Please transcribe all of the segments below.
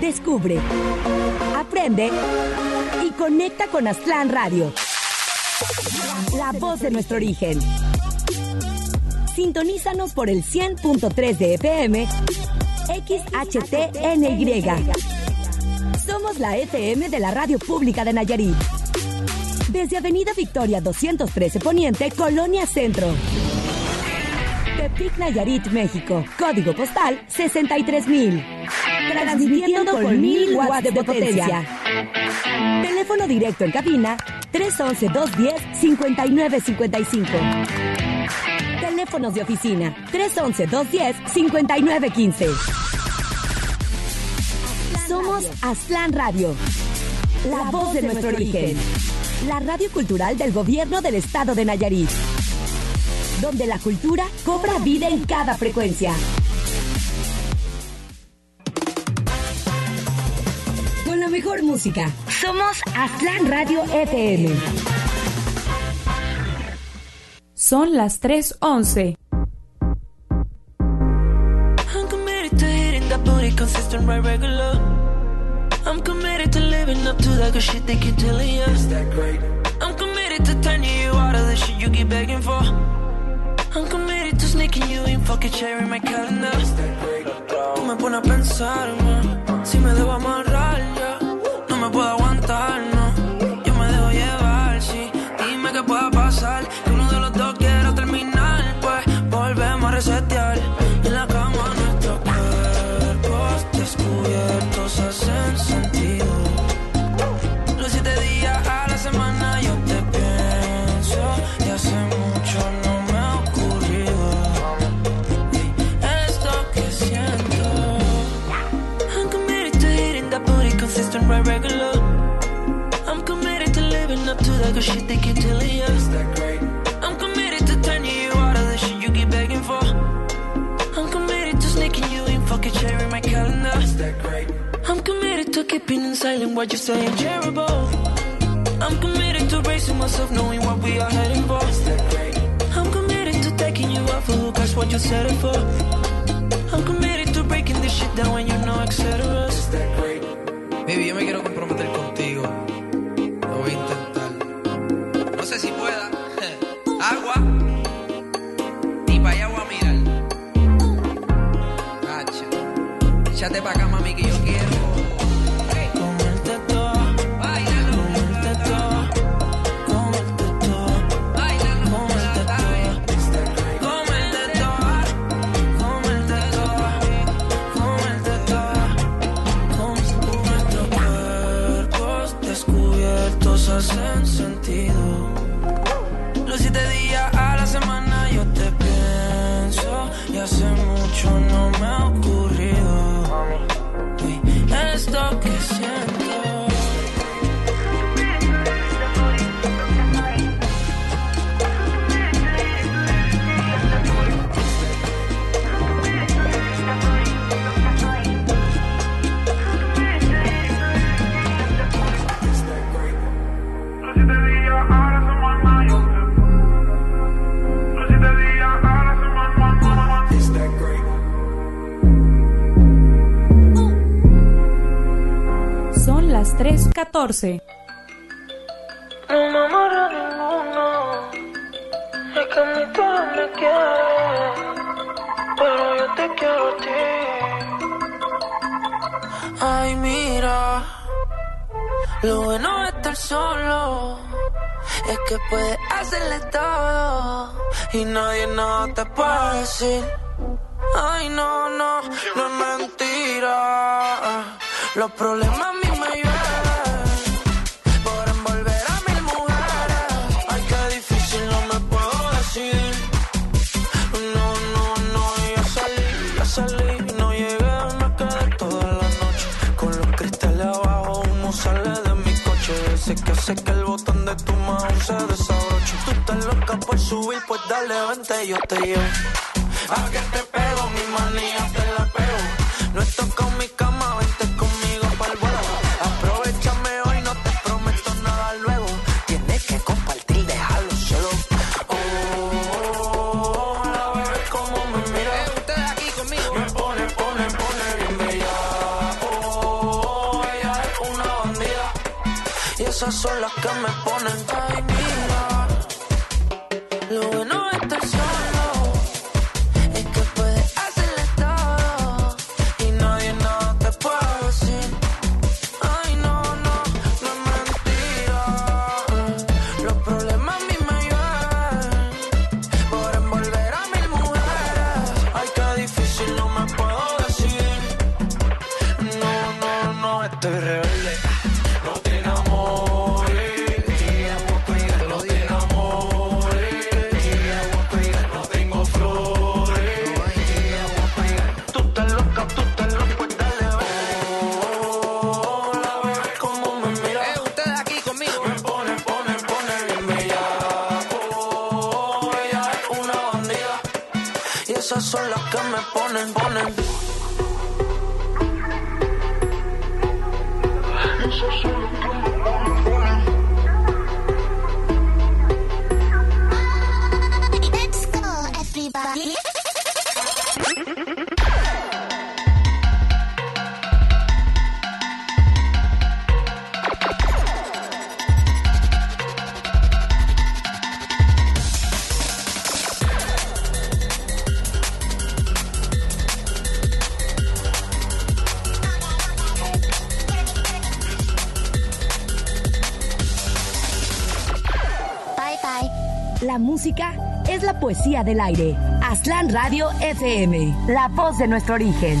Descubre, aprende y conecta con Aztlán Radio. La voz de nuestro origen. Sintonízanos por el 100.3 de FM, XHTNY. Somos la FM de la Radio Pública de Nayarit. Desde Avenida Victoria 213 Poniente, Colonia Centro. Tepic, Nayarit, México. Código postal 63,000. Transmitiendo con 1000 watts de potencia. Teléfono directo en cabina 311-210-5955. Teléfonos de oficina 311-210-5915. Somos Aztlán Radio, la voz de nuestro origen. La radio cultural del gobierno del estado de Nayarit, donde la cultura cobra vida en cada frecuencia. Con la mejor música, somos Aztlán Radio FM. Son las 3:11. I'm committed to living up to that good shit they keep telling you. Is that great? I'm committed to turning you out of the shit you keep begging for. I'm committed to sneaking you in, fucking sharing my calendar. Is that great? Tú me pones a pensar, man, si me debo amarrar ya. No me puedo aguantar, no. Yo me dejo llevar, sí. Dime qué pueda pasar. Que uno de los dos quiera terminar, pues volvemos a resetear. En la cama nuestros cuerpos descubiertos hacen sentido. Los 7 días a la semana yo te pienso y hace mucho no me ha ocurrido esto que siento. I'm committed to hitting that booty consistent right regular. I'm committed to living up to that good shit they keep telling you. Is that great? I'm committed to turning you out of the shit you keep begging for. I'm committed to sneaking you in, fucking sharing my calendar. Is that great? I'm committed to keeping in silent what you say ain't terrible. I'm committed to bracing myself knowing what we are heading for. Is that great? I'm committed to taking you out for a look, that's what you said it for. I'm committed to breaking this shit down when you know etc. Is that great? Baby, yo me quiero comprometer contigo. Lo voy a intentar. No sé si pueda. Agua. Ni pa' allá agua a mirar. Hacha. Échate pa' acá, mami, que yo quiero. Hacen sentido. Los 7 días a la semana yo te pienso y hace mucho no me ha ocurrido esto que siento. Son las 3:14. No me amarra ninguno, es que ni tú me quieres, pero yo te quiero a ti. Ay, mira, lo bueno de estar solo es que puedes hacerle todo y nadie nada te puede decir. Ay, no, no, no es mentira. Los problemas a mí me llueven por envolver a 1000 mujeres. Ay, qué difícil, no me puedo decidir. No, no, no, ya salí, no llegué, me quedé toda la noche con los cristales abajo, humo sale de mi coche. Ese que hace que el botón de tu mouse se desabroche. Tú estás loca por subir, pues dale, vente, yo te llevo. A que te pego, mi manía te la pego. No estoy con mi cama, vente conmigo pa'l vuelo. Aprovechame hoy, no te prometo nada luego. Tienes que compartir, déjalo solo. La bebé como me mira. Ustedes aquí conmigo. Me pone bien bella. esas son las que me ponen. Ay, mira, lo bueno de estar solo es que puedes hacerle todo y nadie nada te puede decir. Ay, no, no, no es mentira. Los problemas a mí me llueven por envolver a 1000 mujeres. Ay, qué difícil, no me puedo decir. No, no, no, estoy rebelde. No te enamores, no te enamores. No tengo flores. Tú estás loca, pues dale, ve. Oh, la bebé como me mira. Ustedes aquí conmigo. Me pone bien bella. Oh, ella es una bandida. Y esas son las que me ponen. Let's go, everybody. Bye bye. La música es la poesía del aire. Aztlán Radio FM, la voz de nuestro origen.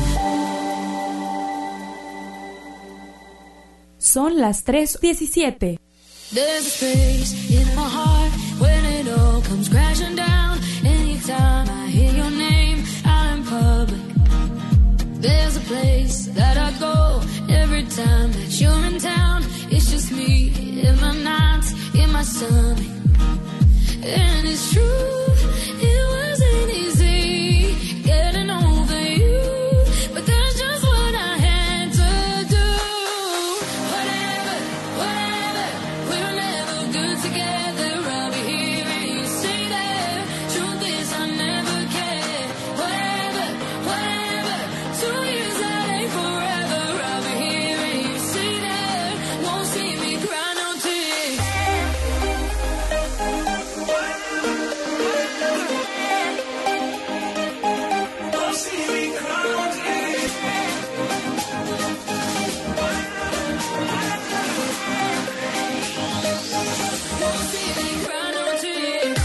Son las 3:17. There's a space in my heart when it all comes crashing down. Anytime I hear your name out in public, there's a place that I go every time that you're in town. It's just me in my nights, in my stomach. And it's true, it wasn't easy getting over you, but that's just what I had to do. Whatever, we were never good together. I'll be here and you stay there. Truth is I never cared. Whatever, 2 years that ain't forever. I'll be here and you stay there. Won't see me cry no tears. Won't see me cry no tears.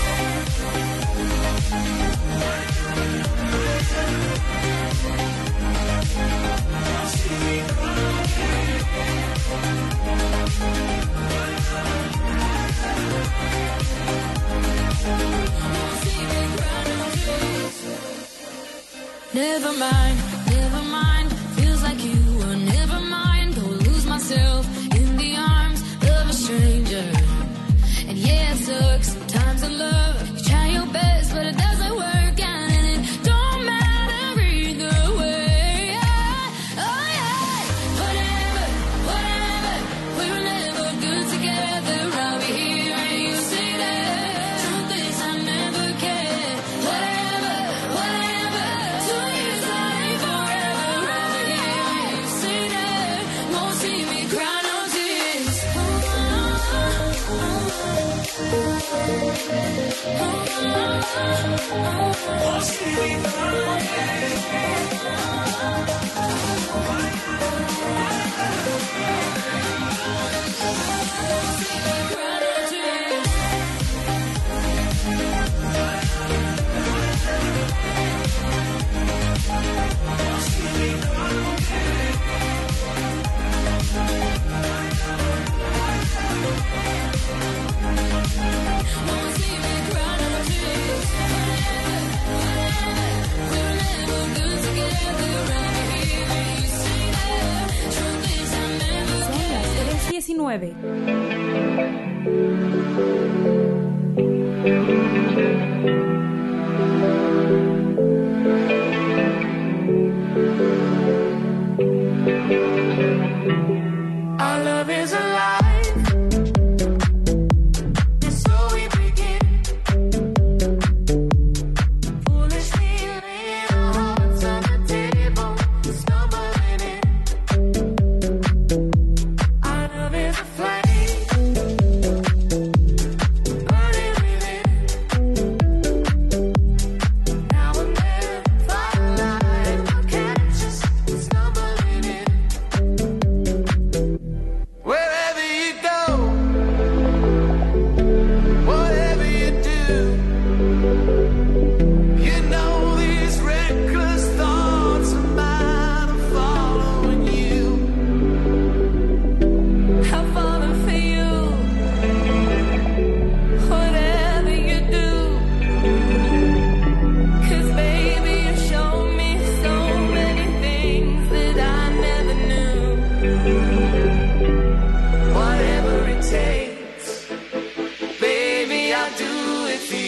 Won't see me cry no tears. Never mind, feels like you were never mind. Go lose myself in the arms of a stranger. And yeah, it sucks, sometimes in love, you try your best, but it doesn't work out, and it don't matter either way. Oh yeah, whatever, we were never good together. I'll be here and you stay there. Truth is I never cared. Whatever, 2 years that ain't forever. I'll be here and you stay there. Won't see me cry no tears. Won't see me cry no tears. Won't see me cry no tears. We were never good together. I'll be here and you stay there. Truth is I never Son las 3:19. Our love is alive. And so we begin. Foolishly laying our hearts on the table, stumbling in. Our love is a flame. Whatever it takes, baby, I'll do it for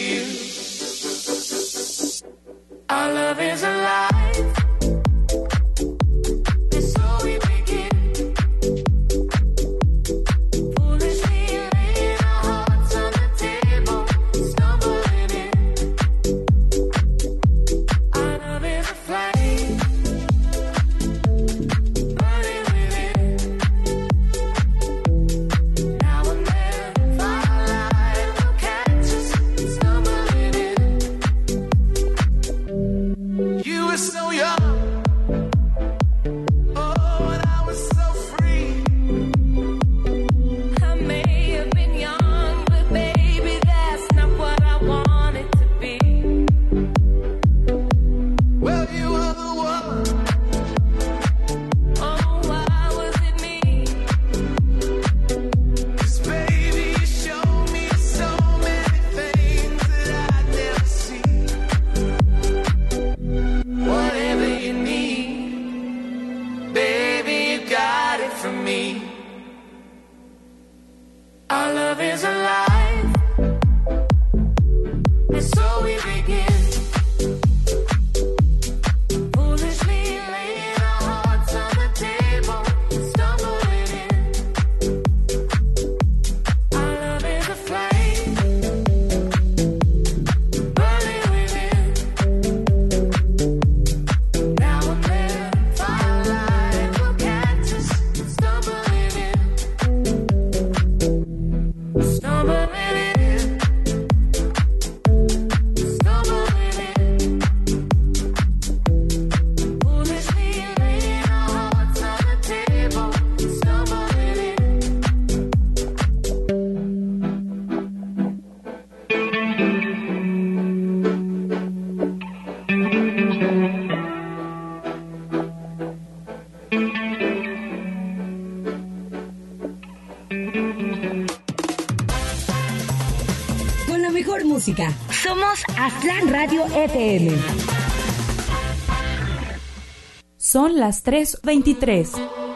you. Our love is alive. Somos Aztlán Radio FM. Son las 3:23.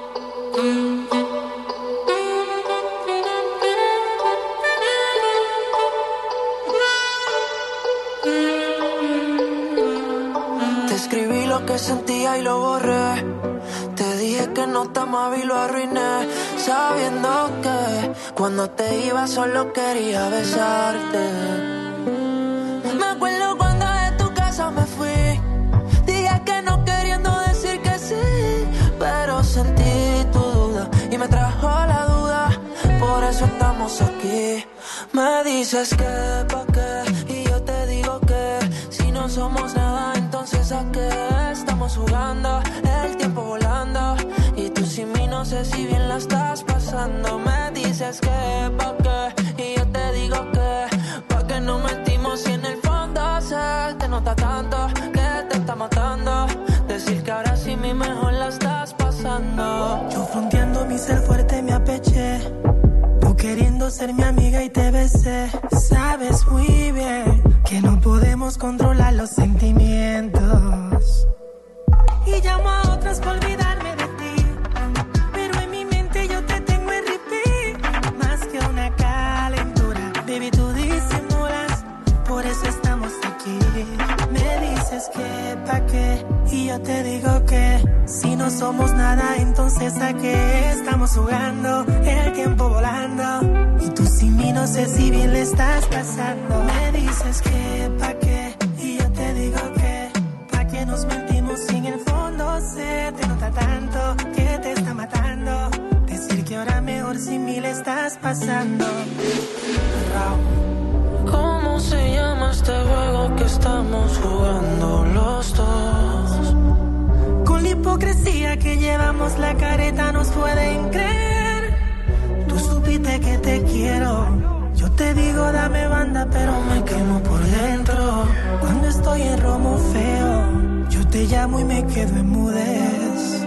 Te escribí lo que sentía y lo borré. Te dije que no te amaba y lo arruiné, sabiendo que cuando te iba solo quería besarte. Me acuerdo cuando de tu casa me fui. Dije que no queriendo decir que sí, pero sentí tu duda y me trajo la duda. Por eso estamos aquí. Me dices que pa' qué y yo te digo que si no somos nada, entonces ¿a qué estamos jugando? El tiempo volando y tú sin mí no sé si bien la estás pasando. Me dices que pa' qué y yo te digo que pa' qué nos metimos si en el fondo se te nota tanto que te está matando. Decir que ahora sí mi mejor la estás pasando. Yo fronteando mi ser fuerte me apeché, tú queriendo ser mi amiga y te besé. Sabes muy bien que no podemos controlar los sentimientos y llamo a otras por olvidarme de ti, pero en mi mente yo te tengo en repeat. Más que una calentura, baby, tú disimulas, por eso estamos aquí. Me dices que pa' qué y yo te digo que si no somos nada, entonces ¿a qué estamos jugando? El tiempo volando y tú sin mí no sé si bien le estás pasando. Me dices que pa' qué y yo te digo que pa' qué nos mentimos si en el fondo se te nota tanto que te está matando. Decir que ahora mejor sin mí le estás pasando. ¿Cómo se llama este juego que estamos jugando los dos? Con la hipocresía que llevamos la careta nos pueden creer. Tú supiste que te quiero, yo te digo dame banda pero me quemo por dentro. Cuando estoy en romo feo, yo te llamo y me quedo en mudez.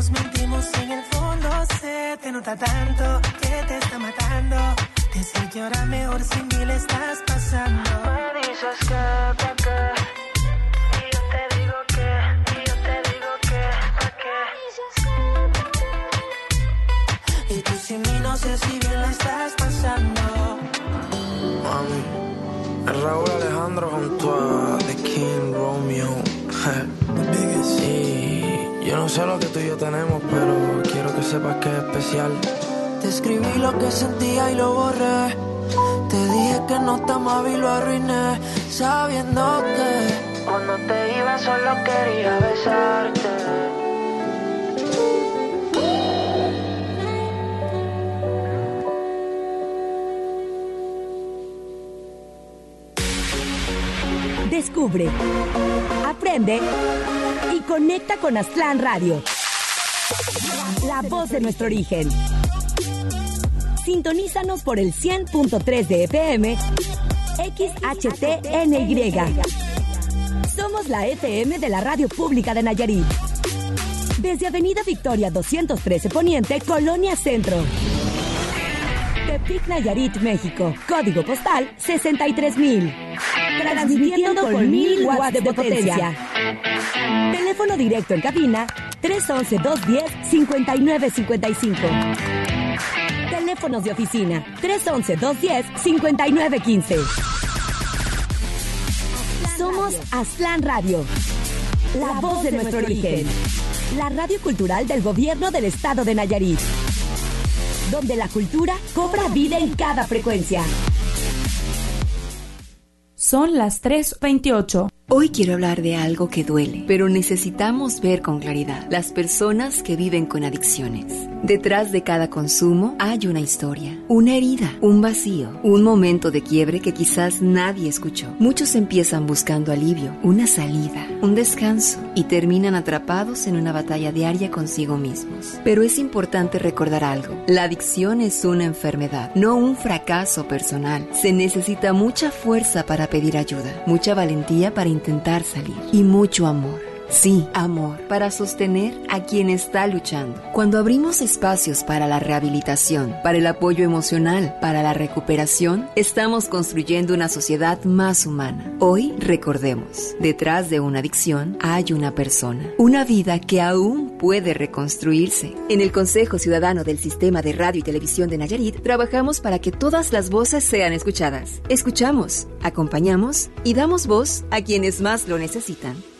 nos mentimos en el fondo. Se te nota tanto que te está matando. Decir que ahora mejor sin mí le estás pasando. Me dices que, ¿pa' qué? Y yo te digo que, ¿pa' qué? Y tú sin mí no sé si bien la estás pasando. Mami, es Raúl Alejandro junto a The King Romeo. Y yo no sé lo que tú y yo tenemos, pero quiero que sepas que es especial. Te escribí lo que sentía y lo borré. Te dije que no te amaba y lo arruiné, sabiendo que cuando te iba solo quería besarte. Descubre, aprende y conecta con Aztlán Radio. La voz de nuestro origen. Sintonízanos por el 100.3 de FM, XHTNY. Somos la FM de la Radio Pública de Nayarit. Desde Avenida Victoria 213 Poniente, Colonia Centro. Tepic, Nayarit, México. Código postal 63,000. Transmitiendo con 1000 watts de potencia. Teléfono directo en cabina 311-210-5955. Teléfonos de oficina 311-210-5915. Somos Aztlán Radio, la voz de nuestro origen. La radio cultural del gobierno del estado de Nayarit, donde la cultura cobra vida en cada frecuencia. Son las 3:28. Hoy quiero hablar de algo que duele, pero necesitamos ver con claridad. Las personas que viven con adicciones. Detrás de cada consumo hay una historia, una herida, un vacío, un momento de quiebre que quizás nadie escuchó. Muchos empiezan buscando alivio, una salida, un descanso y terminan atrapados en una batalla diaria consigo mismos. Pero es importante recordar algo. La adicción es una enfermedad, no un fracaso personal. Se necesita mucha fuerza para pedir ayuda, mucha valentía para intentar salir y mucho amor. Sí, amor, para sostener a quien está luchando. Cuando abrimos espacios para la rehabilitación, para el apoyo emocional, para la recuperación, estamos construyendo una sociedad más humana. Hoy recordemos, detrás de una adicción hay una persona, una vida que aún puede reconstruirse. En el Consejo Ciudadano del Sistema de Radio y Televisión de Nayarit, trabajamos para que todas las voces sean escuchadas. Escuchamos, acompañamos y damos voz a quienes más lo necesitan.